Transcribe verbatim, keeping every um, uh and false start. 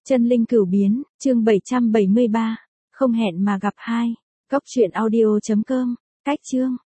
Chân linh cửu biến, chương bảy trăm bảy mươi ba. Không hẹn mà gặp hai. Cốc truyện audio chấm com. Cách chương.